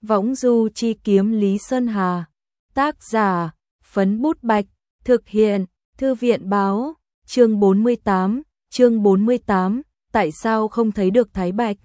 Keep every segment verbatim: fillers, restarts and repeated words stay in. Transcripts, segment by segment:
Võng du chi kiếm Lý Sơn Hà. Tác giả, Phấn Bút Bạch. Thực hiện, Thư viện báo. Chương bốn mươi tám, chương bốn mươi tám, tại sao không thấy được Thái Bạch?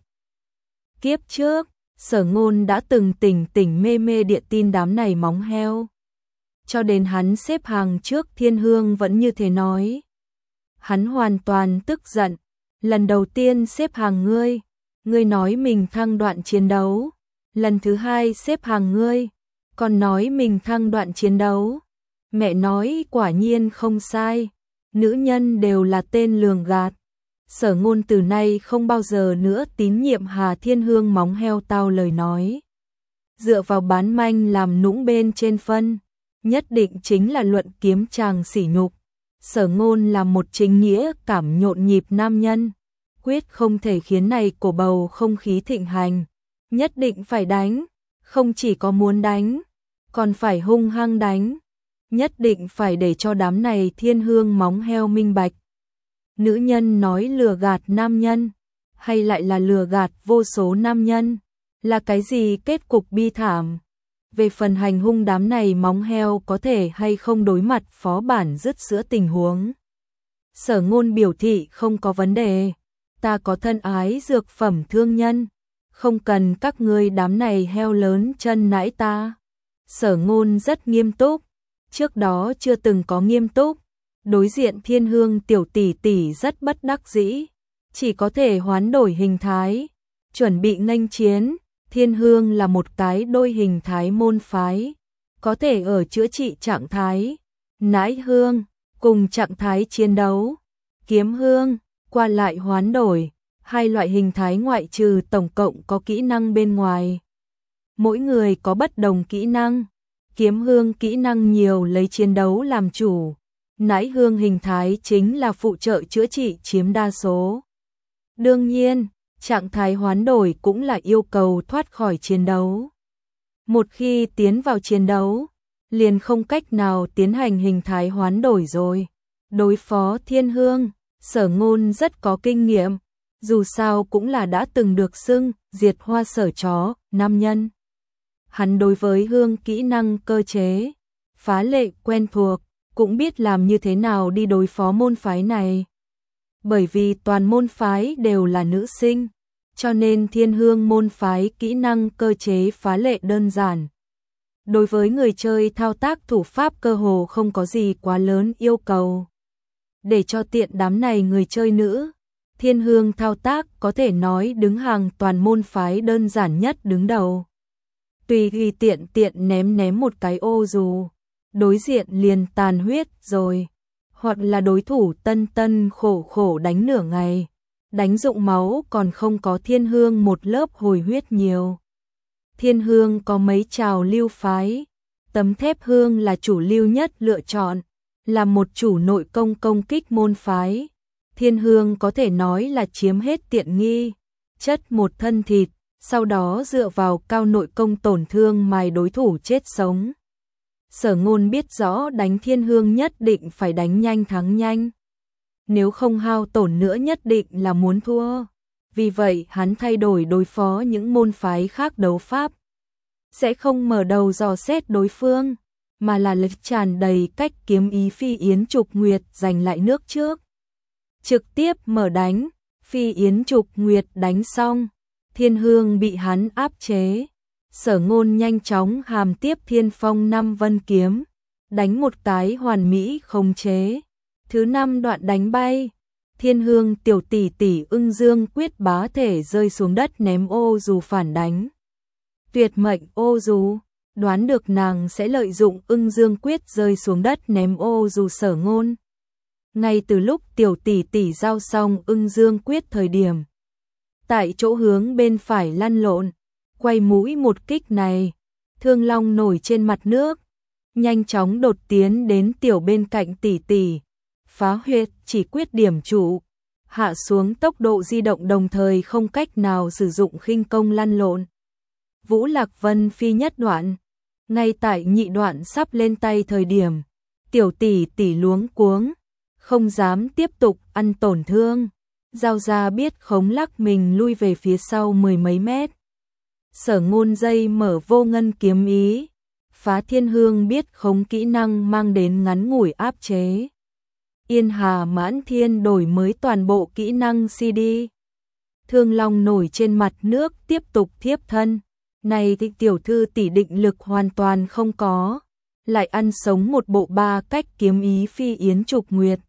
Kiếp trước, Sở Ngôn đã từng tỉnh tỉnh mê mê điện tin đám này móng heo. Cho đến hắn xếp hàng trước Thiên Hương vẫn như thế nói. Hắn hoàn toàn tức giận. Lần đầu tiên xếp hàng ngươi, ngươi nói mình thăng đoạn chiến đấu. Lần thứ hai xếp hàng ngươi, còn nói mình thăng đoạn chiến đấu. Mẹ nói quả nhiên không sai. Nữ nhân đều là tên lường gạt. Sở Ngôn từ nay không bao giờ nữa tín nhiệm Hà Thiên Hương móng heo tao lời nói. Dựa vào bán manh làm nũng bên trên phân, nhất định chính là luận kiếm chàng sỉ nhục. Sở Ngôn là một chính nghĩa cảm nhộn nhịp nam nhân, quyết không thể khiến này cổ bầu không khí thịnh hành, nhất định phải đánh, không chỉ có muốn đánh, còn phải hung hăng đánh, nhất định phải để cho đám này Thiên Hương móng heo minh bạch. Nữ nhân nói lừa gạt nam nhân, hay lại là lừa gạt vô số nam nhân, là cái gì kết cục bi thảm. Về phần hành hung đám này móng heo có thể hay không đối mặt phó bản dứt sữa tình huống. Sở Ngôn biểu thị không có vấn đề, ta có thân ái dược phẩm thương nhân, không cần các ngươi đám này heo lớn chân nãi ta. Sở Ngôn rất nghiêm túc, trước đó chưa từng có nghiêm túc. Đối diện Thiên Hương tiểu tỷ tỷ rất bất đắc dĩ, chỉ có thể hoán đổi hình thái, chuẩn bị nghênh chiến. Thiên Hương là một cái đôi hình thái môn phái, có thể ở chữa trị trạng thái nãi hương cùng trạng thái chiến đấu. Kiếm hương qua lại hoán đổi, hai loại hình thái ngoại trừ tổng cộng có kỹ năng bên ngoài. Mỗi người có bất đồng kỹ năng. Kiếm hương kỹ năng nhiều lấy chiến đấu làm chủ. Nãi hương hình thái chính là phụ trợ chữa trị chiếm đa số. Đương nhiên, trạng thái hoán đổi cũng là yêu cầu thoát khỏi chiến đấu. Một khi tiến vào chiến đấu, liền không cách nào tiến hành hình thái hoán đổi rồi. Đối phó Thiên Hương, Sở Ngôn rất có kinh nghiệm, dù sao cũng là đã từng được xưng diệt hoa sở chó, nam nhân. Hắn đối với hương kỹ năng cơ chế, phá lệ quen thuộc, cũng biết làm như thế nào đi đối phó môn phái này. Bởi vì toàn môn phái đều là nữ sinh, cho nên Thiên Hương môn phái kỹ năng cơ chế phá lệ đơn giản. Đối với người chơi thao tác thủ pháp cơ hồ không có gì quá lớn yêu cầu. Để cho tiện đám này người chơi nữ, Thiên Hương thao tác có thể nói đứng hàng toàn môn phái đơn giản nhất đứng đầu. Tùy ghi tiện tiện ném ném một cái ô dù, đối diện liền tàn huyết rồi. Hoặc là đối thủ tân tân khổ khổ đánh nửa ngày, đánh rụng máu còn không có Thiên Hương một lớp hồi huyết nhiều. Thiên Hương có mấy trào lưu phái, tấm thép hương là chủ lưu nhất lựa chọn, là một chủ nội công công kích môn phái. Thiên Hương có thể nói là chiếm hết tiện nghi, chất một thân thịt, sau đó dựa vào cao nội công tổn thương mài đối thủ chết sống. Sở Ngôn biết rõ đánh Thiên Hương nhất định phải đánh nhanh thắng nhanh. Nếu không hao tổn nữa nhất định là muốn thua. Vì vậy hắn thay đổi đối phó những môn phái khác đấu pháp. Sẽ không mở đầu dò xét đối phương, mà là lực tràn đầy cách kiếm ý Phi Yến Trục Nguyệt giành lại nước trước. Trực tiếp mở đánh, Phi Yến Trục Nguyệt đánh xong, Thiên Hương bị hắn áp chế. Sở Ngôn nhanh chóng hàm tiếp Thiên Phong năm vân kiếm, đánh một cái hoàn mỹ khống chế. Thứ năm đoạn đánh bay, Thiên Hương tiểu tỷ tỷ ưng dương quyết bá thể rơi xuống đất ném ô dù phản đánh. Tuyệt mệnh ô dù, đoán được nàng sẽ lợi dụng ưng dương quyết rơi xuống đất ném ô dù Sở Ngôn. Ngay từ lúc tiểu tỷ tỷ giao xong ưng dương quyết thời điểm, tại chỗ hướng bên phải lăn lộn, quay mũi một kích này, Thương Long nổi trên mặt nước, nhanh chóng đột tiến đến tiểu bên cạnh tỷ tỷ, phá huyệt chỉ quyết điểm trụ, hạ xuống tốc độ di động đồng thời không cách nào sử dụng khinh công lăn lộn. Vũ Lạc Vân phi nhất đoạn, ngay tại nhị đoạn sắp lên tay thời điểm, tiểu tỷ tỷ luống cuống, không dám tiếp tục ăn tổn thương, Giao Ra biết khống lắc mình lui về phía sau mười mấy mét. Sở Ngôn dây mở vô ngân kiếm ý. Phá Thiên Hương biết khống kỹ năng mang đến ngắn ngủi áp chế. Yên Hà Mãn Thiên đổi mới toàn bộ kỹ năng xê đê. Thương Long nổi trên mặt nước tiếp tục thiếp thân. Này thì tiểu thư tỷ định lực hoàn toàn không có. Lại ăn sống một bộ ba cách kiếm ý phi yến trục nguyệt.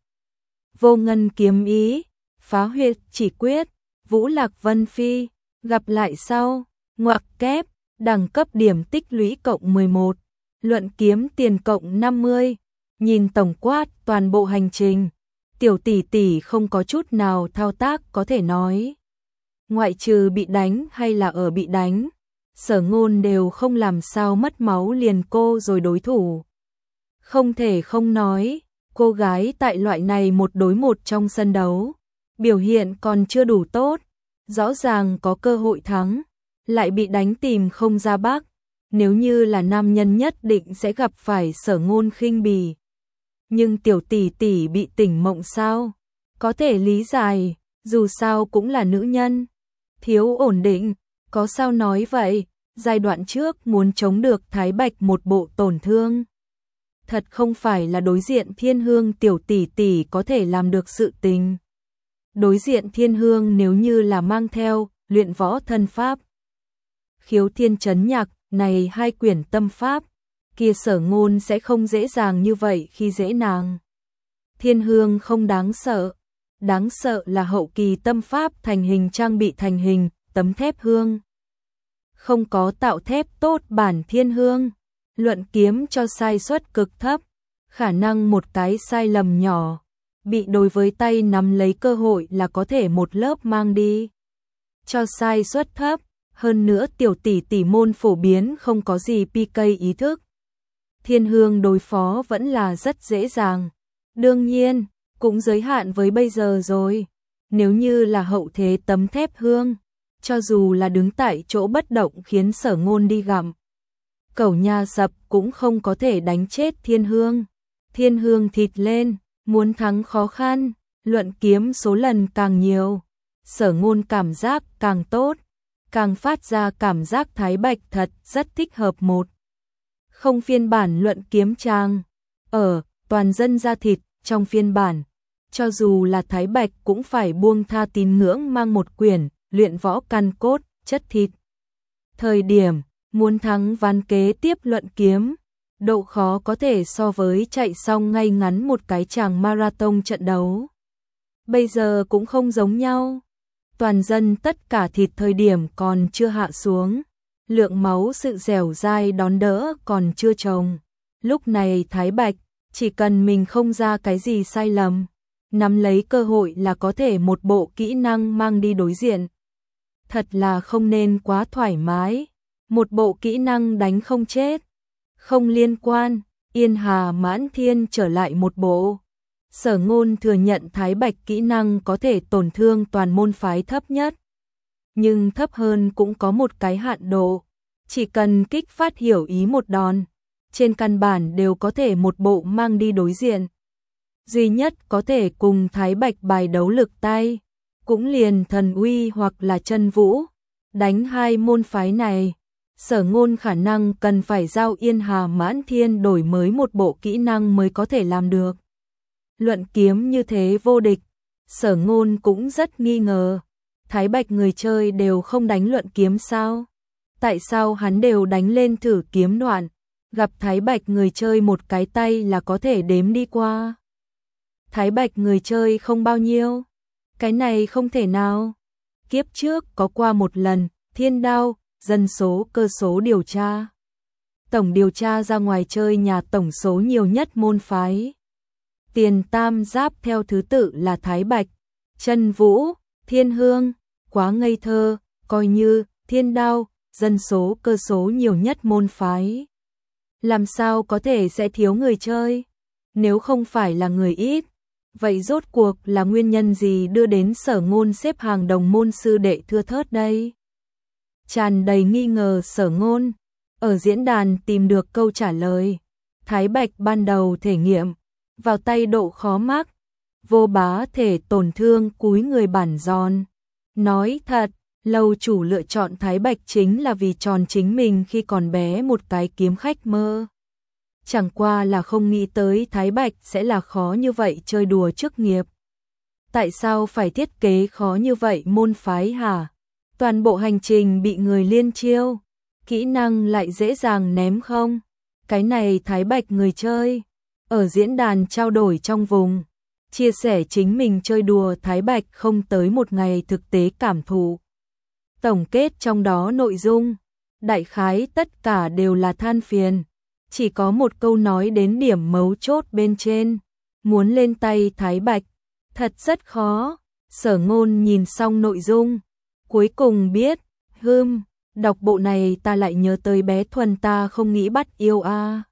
Vô ngân kiếm ý, phá huyệt chỉ quyết, Vũ Lạc Vân Phi, gặp lại sau, ngoặc kép, đẳng cấp điểm tích lũy cộng mười một, luận kiếm tiền cộng năm mươi, nhìn tổng quát toàn bộ hành trình, tiểu tỷ tỷ không có chút nào thao tác có thể nói. Ngoại trừ bị đánh hay là ở bị đánh, Sở Ngôn đều không làm sao mất máu liền cô rồi đối thủ. Không thể không nói, cô gái tại loại này một đối một trong sân đấu, biểu hiện còn chưa đủ tốt, rõ ràng có cơ hội thắng, lại bị đánh tìm không ra bắc, nếu như là nam nhân nhất định sẽ gặp phải Sở Ngôn khinh bỉ. Nhưng tiểu tỷ tỷ bị tỉnh mộng sao? Có thể lý giải, dù sao cũng là nữ nhân, thiếu ổn định, có sao nói vậy, giai đoạn trước muốn chống được Thái Bạch một bộ tổn thương. Thật không phải là đối diện Thiên Hương tiểu tỷ tỷ có thể làm được sự tình. Đối diện Thiên Hương nếu như là mang theo luyện võ thân pháp, khiếu thiên chấn nhạc này hai quyển tâm pháp, kia Sở Ngôn sẽ không dễ dàng như vậy khi dễ nàng. Thiên Hương không đáng sợ, đáng sợ là hậu kỳ tâm pháp thành hình trang bị thành hình, tấm thép hương. Không có tạo thép tốt bản Thiên Hương, luận kiếm cho sai suất cực thấp, khả năng một cái sai lầm nhỏ, bị đối với tay nắm lấy cơ hội là có thể một lớp mang đi. Cho sai suất thấp, hơn nữa tiểu tỷ tỷ môn phổ biến không có gì pê ca ý thức. Thiên Hương đối phó vẫn là rất dễ dàng. Đương nhiên, cũng giới hạn với bây giờ rồi. Nếu như là hậu thế tấm thép hương, cho dù là đứng tại chỗ bất động khiến Sở Ngôn đi gặm cẩu nhà sập cũng không có thể đánh chết Thiên Hương. Thiên Hương thịt lên, muốn thắng khó khăn, luận kiếm số lần càng nhiều, Sở Ngôn cảm giác càng tốt, càng phát ra cảm giác Thái Bạch thật rất thích hợp một. Không phiên bản luận kiếm trang, ở toàn dân ra thịt trong phiên bản, cho dù là Thái Bạch cũng phải buông tha tín ngưỡng mang một quyển luyện võ căn cốt, chất thịt. Thời điểm muốn thắng ván kế tiếp luận kiếm, độ khó có thể so với chạy xong ngay ngắn một cái chàng marathon trận đấu. Bây giờ cũng không giống nhau. Toàn dân tất cả thịt thời điểm còn chưa hạ xuống, lượng máu sự dẻo dai đón đỡ còn chưa trồng. Lúc này Thái Bạch, chỉ cần mình không ra cái gì sai lầm, nắm lấy cơ hội là có thể một bộ kỹ năng mang đi đối diện. Thật là không nên quá thoải mái, một bộ kỹ năng đánh không chết. Không liên quan, Yên Hà Mãn Thiên trở lại một bộ. Sở Ngôn thừa nhận Thái Bạch kỹ năng có thể tổn thương toàn môn phái thấp nhất. Nhưng thấp hơn cũng có một cái hạn độ. Chỉ cần kích phát hiểu ý một đòn, trên căn bản đều có thể một bộ mang đi đối diện. Duy nhất có thể cùng Thái Bạch bài đấu lực tay, cũng liền Thần Uy hoặc là Chân Vũ. Đánh hai môn phái này, Sở Ngôn khả năng cần phải giao Yên Hà Mãn Thiên đổi mới một bộ kỹ năng mới có thể làm được. Luận kiếm như thế vô địch, Sở Ngôn cũng rất nghi ngờ. Thái Bạch người chơi đều không đánh luận kiếm sao? Tại sao hắn đều đánh lên thử kiếm đoạn? Gặp Thái Bạch người chơi một cái tay là có thể đếm đi qua. Thái Bạch người chơi không bao nhiêu. Cái này không thể nào. Kiếp trước có qua một lần, Thiên Đao, dân số cơ số điều tra. Tổng điều tra ra ngoài chơi nhà tổng số nhiều nhất môn phái. Tiền tam giáp theo thứ tự là Thái Bạch, Chân Vũ, Thiên Hương, quá ngây thơ, coi như Thiên Đao, dân số cơ số nhiều nhất môn phái. Làm sao có thể sẽ thiếu người chơi? Nếu không phải là người ít, vậy rốt cuộc là nguyên nhân gì đưa đến Sở Ngôn xếp hàng đồng môn sư đệ thưa thớt đây? Tràn đầy nghi ngờ Sở Ngôn, ở diễn đàn tìm được câu trả lời. Thái Bạch ban đầu thể nghiệm, vào tay độ khó mắc, vô bá thể tổn thương cúi người bản giòn. Nói thật, Lâu chủ lựa chọn Thái Bạch chính là vì tròn chính mình khi còn bé một cái kiếm khách mơ. Chẳng qua là không nghĩ tới Thái Bạch sẽ là khó như vậy chơi đùa chức nghiệp. Tại sao phải thiết kế khó như vậy môn phái hả? Toàn bộ hành trình bị người liên chiêu, kỹ năng lại dễ dàng ném không? Cái này Thái Bạch người chơi, ở diễn đàn trao đổi trong vùng, chia sẻ chính mình chơi đùa Thái Bạch không tới một ngày thực tế cảm thụ. Tổng kết trong đó nội dung, đại khái tất cả đều là than phiền, chỉ có một câu nói đến điểm mấu chốt bên trên, muốn lên tay Thái Bạch, thật rất khó. Sở Ngôn nhìn xong nội dung, cuối cùng biết, hừm, đọc bộ này ta lại nhớ tới bé Thuần ta không nghĩ bắt yêu a.